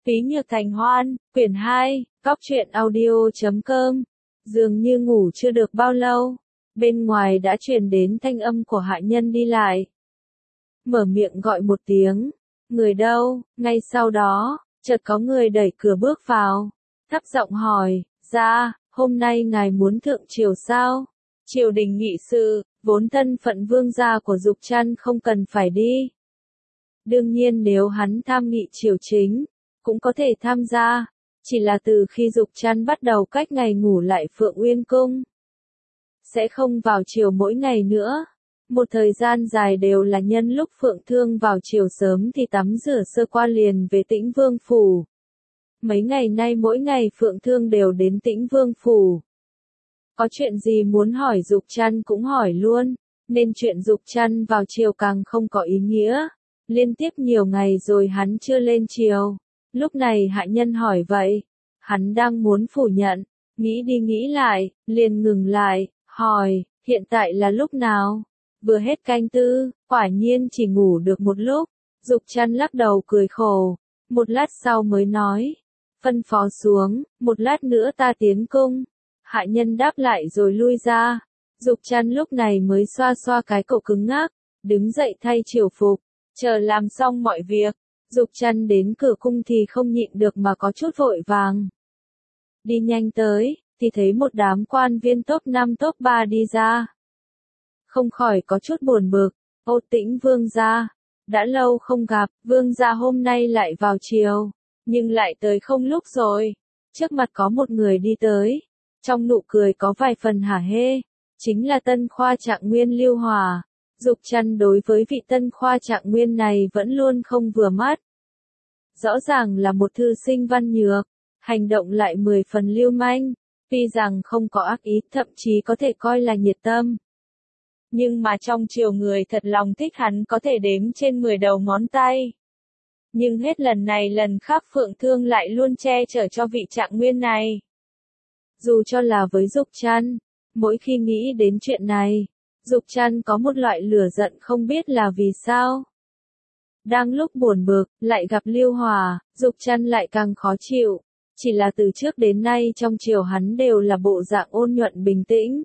Phí Nhược Thành Hoan, quyển 2, góc truyện audio.com. Dường như ngủ chưa được bao lâu, bên ngoài đã truyền đến thanh âm của hạ nhân đi lại. Mở miệng gọi một tiếng, người đâu, ngay sau đó, chợt có người đẩy cửa bước vào, thấp giọng hỏi, ra, hôm nay ngài muốn thượng triều sao? Triều đình nghị sự, vốn thân phận vương gia của Dục Trăn không cần phải đi. Đương nhiên nếu hắn tham nghị triều chính, cũng có thể tham gia, chỉ là từ khi Dục Trăn bắt đầu cách ngày ngủ lại Phượng Uyên Cung. Sẽ không vào triều mỗi ngày nữa. Một thời gian dài đều là nhân lúc Phượng Thương vào triều sớm thì tắm rửa sơ qua liền về Tĩnh Vương Phủ. Mấy ngày nay mỗi ngày Phượng Thương đều đến Tĩnh Vương Phủ. Có chuyện gì muốn hỏi Dục Trăn cũng hỏi luôn, nên chuyện Dục Trăn vào triều càng không có ý nghĩa. Liên tiếp nhiều ngày rồi hắn chưa lên triều. Lúc này hạ nhân hỏi vậy, hắn đang muốn phủ nhận, nghĩ đi nghĩ lại, liền ngừng lại, hỏi, hiện tại là lúc nào? Vừa hết canh tư, quả nhiên chỉ ngủ được một lúc. Dục Trăn lắc đầu cười khổ, một lát sau mới nói, phân phó xuống, một lát nữa ta tiến cung. Hạ nhân đáp lại rồi lui ra. Dục Trăn lúc này mới xoa xoa cái cổ cứng ngắc, đứng dậy thay triều phục, chờ làm xong mọi việc. Dục Trăn đến cửa cung thì không nhịn được mà có chút vội vàng. Đi nhanh tới, thì thấy một đám quan viên top 5 top 3 đi ra. Không khỏi có chút buồn bực, ô Tĩnh vương gia, đã lâu không gặp, vương gia hôm nay lại vào triều, nhưng lại tới không lúc rồi. Trước mặt có một người đi tới, trong nụ cười có vài phần hả hê, chính là Tân Khoa Trạng Nguyên Lưu Hòa. Dục Trăn đối với vị Tân Khoa Trạng Nguyên này vẫn luôn không vừa mắt. Rõ ràng là một thư sinh văn nhược, hành động lại 10 phần lưu manh, tuy rằng không có ác ý, thậm chí có thể coi là nhiệt tâm. Nhưng mà trong triều người thật lòng thích hắn có thể đếm trên 10 đầu ngón tay. Nhưng hết lần này lần khác Phượng Thương lại luôn che chở cho vị Trạng Nguyên này. Dù cho là với Dục Trăn, mỗi khi nghĩ đến chuyện này, Dục Trăn có một loại lửa giận không biết là vì sao. Đang lúc buồn bực, lại gặp Lưu Hòa, Dục Trăn lại càng khó chịu. Chỉ là từ trước đến nay trong triều hắn đều là bộ dạng ôn nhuận bình tĩnh.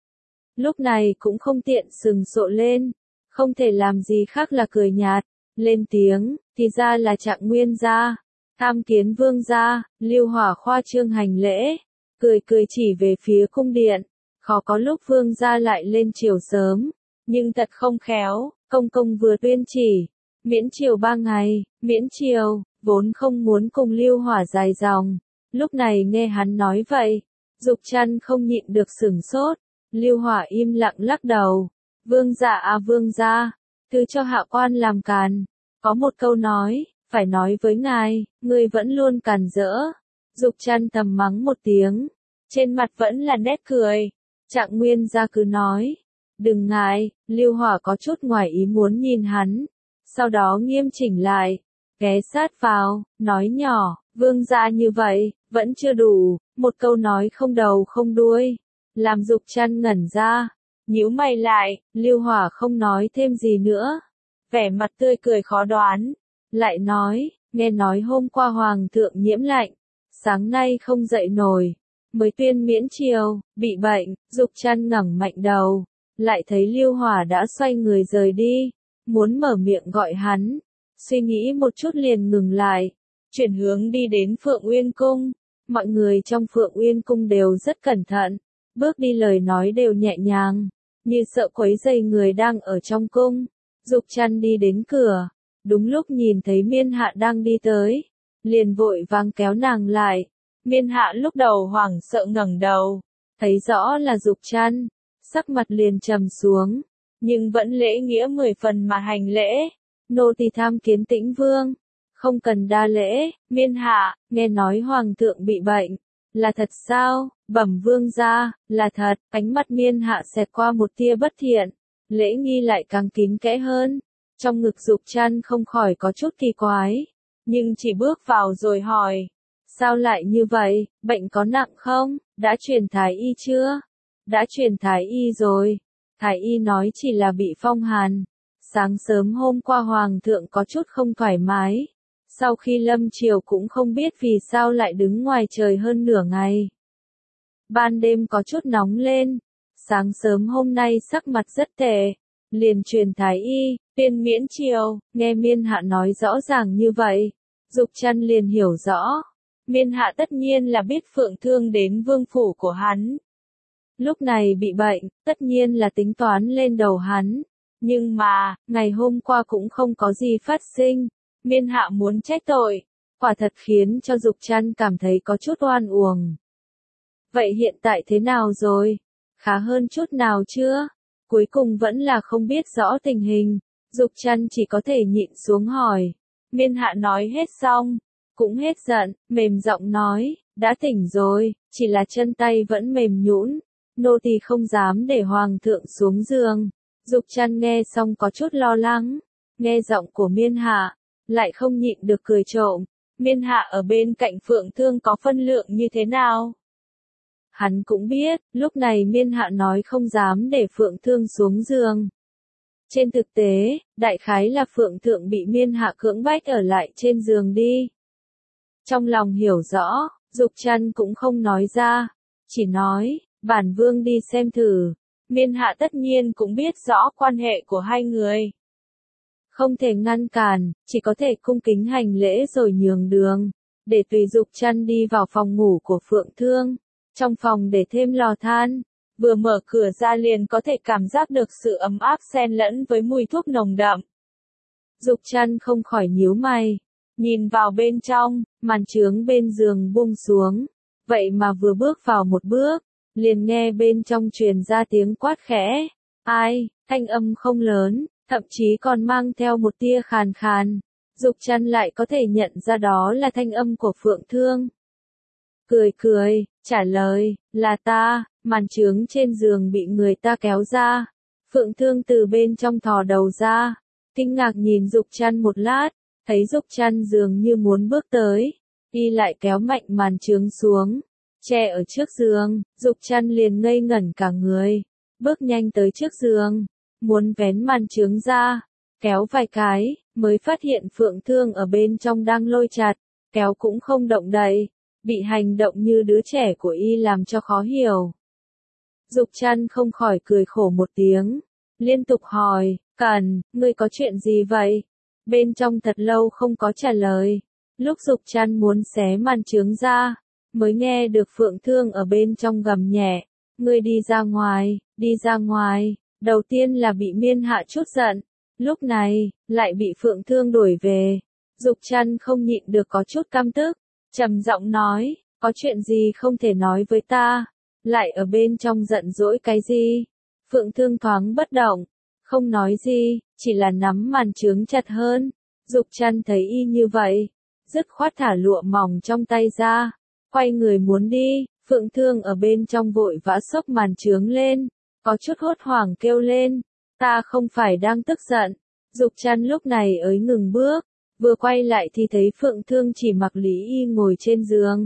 Lúc này cũng không tiện sừng sộ lên, không thể làm gì khác là cười nhạt, lên tiếng, thì ra là Trạng Nguyên gia, tham kiến vương gia. Lưu Hòa khoa trương hành lễ, cười cười chỉ về phía cung điện, khó có lúc vương gia lại lên triều sớm, nhưng thật không khéo, công công vừa tuyên chỉ, miễn triều 3 ngày, miễn triều, vốn không muốn cùng Lưu Hòa dài dòng. Lúc này nghe hắn nói vậy, Dục Trăn không nhịn được sửng sốt. Lưu Hòa im lặng lắc đầu, vương gia à vương gia, thứ cho hạ quan làm càn. Có một câu nói, phải nói với ngài, người vẫn luôn càn rỡ. Dục Trăn thầm mắng một tiếng, trên mặt vẫn là nét cười. Trạng Nguyên gia cứ nói, đừng ngại. Lưu Hòa có chút ngoài ý muốn nhìn hắn, sau đó nghiêm chỉnh lại, ghé sát vào, nói nhỏ, vương gia như vậy, vẫn chưa đủ. Một câu nói không đầu không đuôi, làm Dục Trăn ngẩn ra, nhíu mày lại. Lưu Hòa không nói thêm gì nữa, vẻ mặt tươi cười khó đoán, lại nói, nghe nói hôm qua hoàng thượng nhiễm lạnh, sáng nay không dậy nổi, mới tuyên miễn triều, bị bệnh. Dục Trăn ngẩng mạnh đầu, lại thấy Lưu Hòa đã xoay người rời đi, muốn mở miệng gọi hắn, suy nghĩ một chút liền ngừng lại, chuyển hướng đi đến Phượng Uyên Cung. Mọi người trong Phượng Uyên Cung đều rất cẩn thận, bước đi lời nói đều nhẹ nhàng, như sợ quấy rầy người đang ở trong cung. Dục Trăn đi đến cửa, đúng lúc nhìn thấy Miên Hạ đang đi tới, liền vội vàng kéo nàng lại. Miên Hạ lúc đầu hoảng sợ ngẩng đầu, thấy rõ là Dục Trăn, sắc mặt liền trầm xuống, nhưng vẫn lễ nghĩa 10 phần mà hành lễ. Nô tỳ tham kiến Tĩnh vương. Không cần đa lễ. Miên Hạ, nghe nói hoàng thượng bị bệnh, là thật sao? Bẩm vương gia, là thật. Ánh mắt Miên Hạ xẹt qua một tia bất thiện, lễ nghi lại càng kín kẽ hơn. Trong ngực Dục Trăn không khỏi có chút kỳ quái, nhưng chỉ bước vào rồi hỏi, sao lại như vậy, bệnh có nặng không, đã truyền thái y chưa? Đã truyền thái y rồi. Thái y nói chỉ là bị phong hàn. Sáng sớm hôm qua hoàng thượng có chút không thoải mái, Sau khi lâm chiều cũng không biết vì sao lại đứng ngoài trời hơn nửa ngày. Ban đêm có chút nóng lên, sáng sớm hôm nay sắc mặt rất tệ, liền truyền thái y, tuyên miễn chiều, nghe Miên Hạ nói rõ ràng như vậy, Dục Trăn liền hiểu rõ. Miên Hạ tất nhiên là biết Phượng Thương đến vương phủ của hắn. Lúc này bị bệnh, tất nhiên là tính toán lên đầu hắn. Nhưng mà, ngày hôm qua cũng không có gì phát sinh. Miên Hạ muốn trách tội, quả thật khiến cho Dục Trăn cảm thấy có chút oan uổng. Vậy hiện tại thế nào rồi? Khá hơn chút nào chưa? Cuối cùng vẫn là không biết rõ tình hình, Dục Trăn chỉ có thể nhịn xuống hỏi. Miên Hạ nói hết xong, cũng hết giận, mềm giọng nói, đã tỉnh rồi, chỉ là chân tay vẫn mềm nhũn, nô tỳ không dám để hoàng thượng xuống giường. Dục Trăn nghe xong có chút lo lắng, nghe giọng của Miên Hạ, lại không nhịn được cười trộm. Miên Hạ ở bên cạnh Phượng Thương có phân lượng như thế nào? Hắn cũng biết, lúc này Miên Hạ nói không dám để Phượng Thương xuống giường. Trên thực tế, đại khái là Phượng Thượng bị Miên Hạ cưỡng bách ở lại trên giường đi. Trong lòng hiểu rõ, Dục Trăn cũng không nói ra, chỉ nói, bản vương đi xem thử. Miên Hạ tất nhiên cũng biết rõ quan hệ của hai người. Không thể ngăn cản, chỉ có thể cung kính hành lễ rồi nhường đường, để tùy Dục Trăn đi vào phòng ngủ của Phượng Thương. Trong phòng để thêm lò than, vừa mở cửa ra liền có thể cảm giác được sự ấm áp xen lẫn với mùi thuốc nồng đậm. Dục Trăn không khỏi nhíu mày, nhìn vào bên trong, màn chướng bên giường buông xuống, vậy mà vừa bước vào một bước, liền nghe bên trong truyền ra tiếng quát khẽ. Ai? Thanh âm không lớn, thậm chí còn mang theo một tia khàn khàn. Dục Trăn lại có thể nhận ra đó là thanh âm của Phượng Thương. Cười, trả lời, là ta. Màn chướng trên giường bị người ta kéo ra. Phượng Thương từ bên trong thò đầu ra, kinh ngạc nhìn Dục Trăn một lát, thấy Dục Trăn dường như muốn bước tới, y lại kéo mạnh màn chướng xuống, che ở trước giường. Dục Trăn liền ngây ngẩn cả người, bước nhanh tới trước giường, muốn vén màn chướng ra, kéo vài cái, mới phát hiện Phượng Thương ở bên trong đang lôi chặt, kéo cũng không động đậy, bị hành động như đứa trẻ của y làm cho khó hiểu. Dục Trăn không khỏi cười khổ một tiếng, liên tục hỏi, Cần, ngươi có chuyện gì vậy? Bên trong thật lâu không có trả lời, lúc Dục Trăn muốn xé màn chướng ra, mới nghe được Phượng Thương ở bên trong gầm nhẹ, ngươi đi ra ngoài, đầu tiên là bị Miên Hạ chút giận, lúc này, lại bị Phượng Thương đuổi về. Dục Trăn không nhịn được có chút căm tức, trầm giọng nói, có chuyện gì không thể nói với ta? Lại ở bên trong giận dỗi cái gì? Phượng Thương thoáng bất động, không nói gì, chỉ là nắm màn chướng chặt hơn. Dục Trăn thấy y như vậy, dứt khoát thả lụa mỏng trong tay ra, quay người muốn đi. Phượng Thương ở bên trong vội vã xốc màn chướng lên, có chút hốt hoảng kêu lên, ta không phải đang tức giận. Dục Trăn lúc này ới ngừng bước, vừa quay lại thì thấy Phượng Thương chỉ mặc Lý Y ngồi trên giường.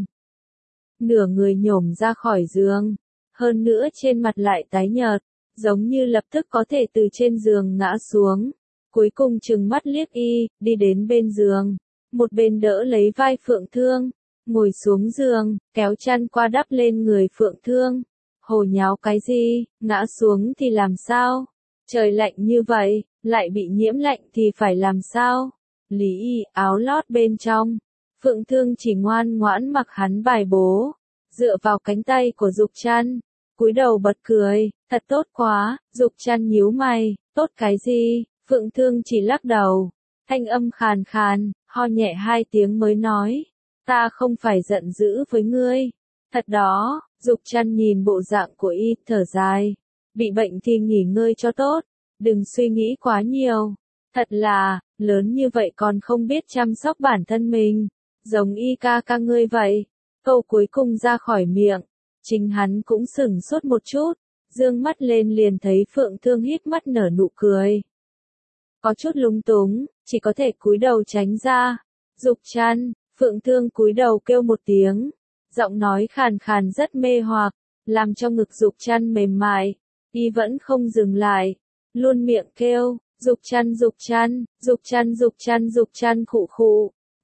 Nửa người nhổm ra khỏi giường, hơn nữa trên mặt lại tái nhợt, giống như lập tức có thể từ trên giường ngã xuống. Cuối cùng trừng mắt liếc y, đi đến bên giường, một bên đỡ lấy vai Phượng Thương, ngồi xuống giường, kéo chăn qua đắp lên người Phượng Thương. Hồ nháo cái gì, ngã xuống thì làm sao? Trời lạnh như vậy, lại bị nhiễm lạnh thì phải làm sao? Lý Y áo lót bên trong, Phượng Thương chỉ ngoan ngoãn mặc hắn bài bố, dựa vào cánh tay của Dục Trăn, cúi đầu bật cười, thật tốt quá. Dục Trăn nhíu mày, tốt cái gì? Phượng Thương chỉ lắc đầu, thanh âm khàn khàn, ho nhẹ hai tiếng mới nói, ta không phải giận dữ với ngươi. Thật đó. Dục Trăn nhìn bộ dạng của y, thở dài, bị bệnh thì nghỉ ngơi cho tốt, đừng suy nghĩ quá nhiều. Thật là, lớn như vậy còn không biết chăm sóc bản thân mình, giống y ca ca ngươi vậy. Câu cuối cùng ra khỏi miệng, chính hắn cũng sửng sốt một chút, dương mắt lên liền thấy Phượng Thương híp mắt nở nụ cười. Có chút lúng túng, chỉ có thể cúi đầu tránh ra. Dục Trăn. Phượng Thương cúi đầu kêu một tiếng, giọng nói khàn khàn rất mê hoặc, làm cho ngực Dục Trăn mềm mại. Y vẫn không dừng lại, luôn miệng kêu, Dục Trăn, Dục Trăn, Dục Trăn, Dục Trăn, Dục Trăn khụ khụ.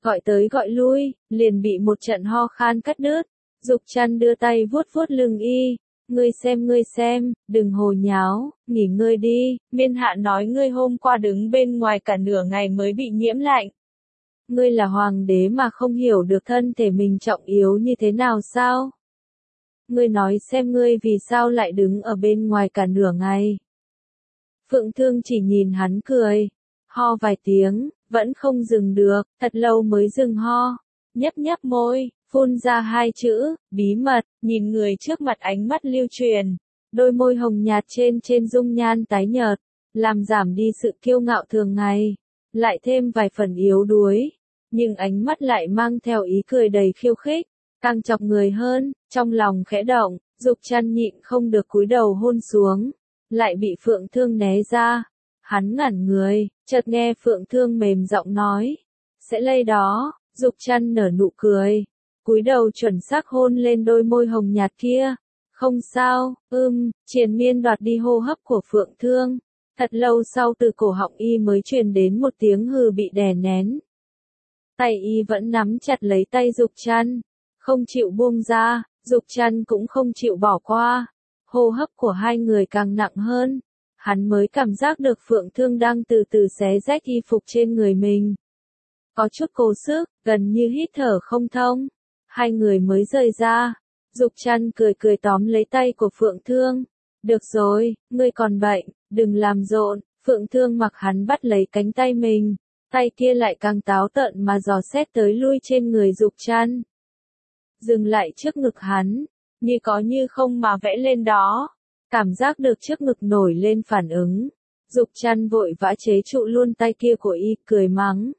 gọi tới gọi lui, liền bị một trận ho khan cắt đứt. Dục Trăn đưa tay vuốt vuốt lưng y, ngươi xem, đừng hồ nháo, nghỉ ngơi đi, Miên Hạ nói ngươi hôm qua đứng bên ngoài cả nửa ngày mới bị nhiễm lạnh. Ngươi là hoàng đế mà không hiểu được thân thể mình trọng yếu như thế nào sao? Ngươi nói xem ngươi vì sao lại đứng ở bên ngoài cả nửa ngày. Phượng Thương chỉ nhìn hắn cười, ho vài tiếng, vẫn không dừng được, thật lâu mới dừng ho, nhấp nhấp môi, phun ra hai chữ, bí mật, nhìn người trước mặt ánh mắt lưu truyền, đôi môi hồng nhạt trên dung nhan tái nhợt, làm giảm đi sự kiêu ngạo thường ngày, lại thêm vài phần yếu đuối, nhưng ánh mắt lại mang theo ý cười đầy khiêu khích, càng chọc người hơn, trong lòng khẽ động, Dục Trăn nhịn không được cúi đầu hôn xuống, lại bị Phượng Thương né ra, hắn ngẩn người, chợt nghe Phượng Thương mềm giọng nói, sẽ lây đó, Dục Trăn nở nụ cười, cúi đầu chuẩn xác hôn lên đôi môi hồng nhạt kia, không sao, triền miên đoạt đi hô hấp của Phượng Thương, thật lâu sau từ cổ họng y mới truyền đến một tiếng hừ bị đè nén. Tay y vẫn nắm chặt lấy tay Dục Trăn, không chịu buông ra, Dục Trăn cũng không chịu bỏ qua, hô hấp của hai người càng nặng hơn, hắn mới cảm giác được Phượng Thương đang từ từ xé rách y phục trên người mình. Có chút cố sức, gần như hít thở không thông, hai người mới rời ra, Dục Trăn cười tóm lấy tay của Phượng Thương, được rồi, ngươi còn bệnh, đừng làm rộn, Phượng Thương mặc hắn bắt lấy cánh tay mình, tay kia lại càng táo tợn mà dò xét tới lui trên người Dục Trăn. Dừng lại trước ngực hắn, như có như không mà vẽ lên đó, cảm giác được trước ngực nổi lên phản ứng, Dục Trăn vội vã chế trụ luôn tay kia của y, cười mắng.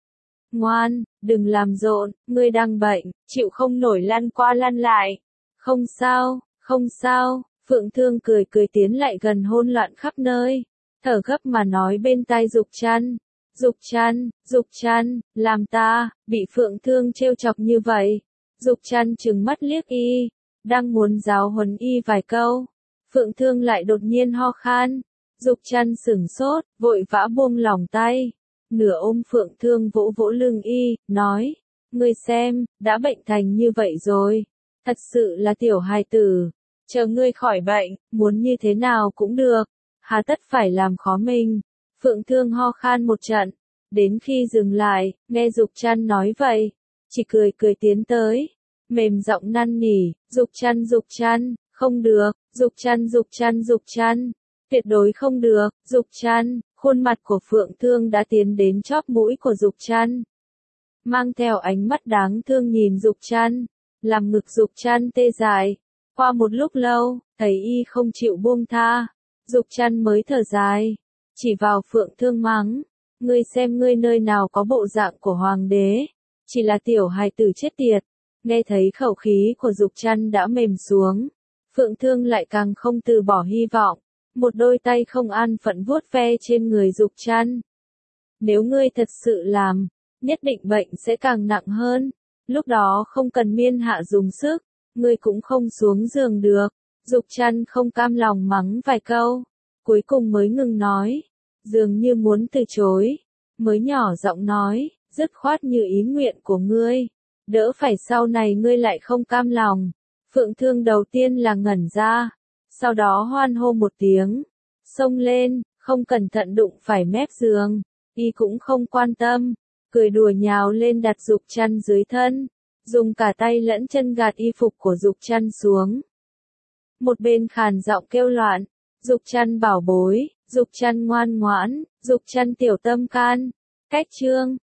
Ngoan, đừng làm rộn, ngươi đang bệnh, chịu không nổi lăn qua lăn lại. Không sao, Phượng Thương cười tiến lại gần hôn loạn khắp nơi, thở gấp mà nói bên tai Dục Trăn, làm ta, bị Phượng Thương trêu chọc như vậy. Dục Trăn trừng mắt liếc y, đang muốn giáo huấn y vài câu. Phượng Thương lại đột nhiên ho khan, Dục Trăn sửng sốt, vội vã buông lỏng tay. Nửa ôm Phượng Thương vỗ vỗ lưng y, nói, ngươi xem, đã bệnh thành như vậy rồi, thật sự là tiểu hài tử, chờ ngươi khỏi bệnh, muốn như thế nào cũng được, hà tất phải làm khó mình. Phượng Thương ho khan một trận, đến khi dừng lại, nghe Dục Trăn nói vậy, chỉ cười tiến tới, mềm giọng năn nỉ, Dục Trăn, không được, Dục Trăn, tuyệt đối không được, Dục Trăn. Khuôn mặt của Phượng Thương đã tiến đến chóp mũi của Dục Trăn, mang theo ánh mắt đáng thương nhìn Dục Trăn, làm ngực Dục Trăn tê dại. Qua một lúc lâu, thấy y không chịu buông tha, Dục Trăn mới thở dài, chỉ vào Phượng Thương mắng, ngươi xem ngươi nơi nào có bộ dạng của hoàng đế, chỉ là tiểu hài tử chết tiệt. Nghe thấy khẩu khí của Dục Trăn đã mềm xuống, Phượng Thương lại càng không từ bỏ hy vọng. Một đôi tay không an phận vuốt ve trên người Dục Trăn. Nếu ngươi thật sự làm, nhất định bệnh sẽ càng nặng hơn. Lúc đó không cần Miên Hạ dùng sức, ngươi cũng không xuống giường được. Dục Trăn không cam lòng mắng vài câu, cuối cùng mới ngừng nói, dường như muốn từ chối, mới nhỏ giọng nói, dứt khoát như ý nguyện của ngươi, đỡ phải sau này ngươi lại không cam lòng. Phượng Thương đầu tiên là ngẩn ra, sau đó hoan hô một tiếng, xông lên, không cẩn thận đụng phải mép giường, y cũng không quan tâm, cười đùa nhào lên đặt Dục Trăn dưới thân, dùng cả tay lẫn chân gạt y phục của Dục Trăn xuống. Một bên khàn giọng kêu loạn, Dục Trăn bảo bối, Dục Trăn ngoan ngoãn, Dục Trăn tiểu tâm can. Cách chương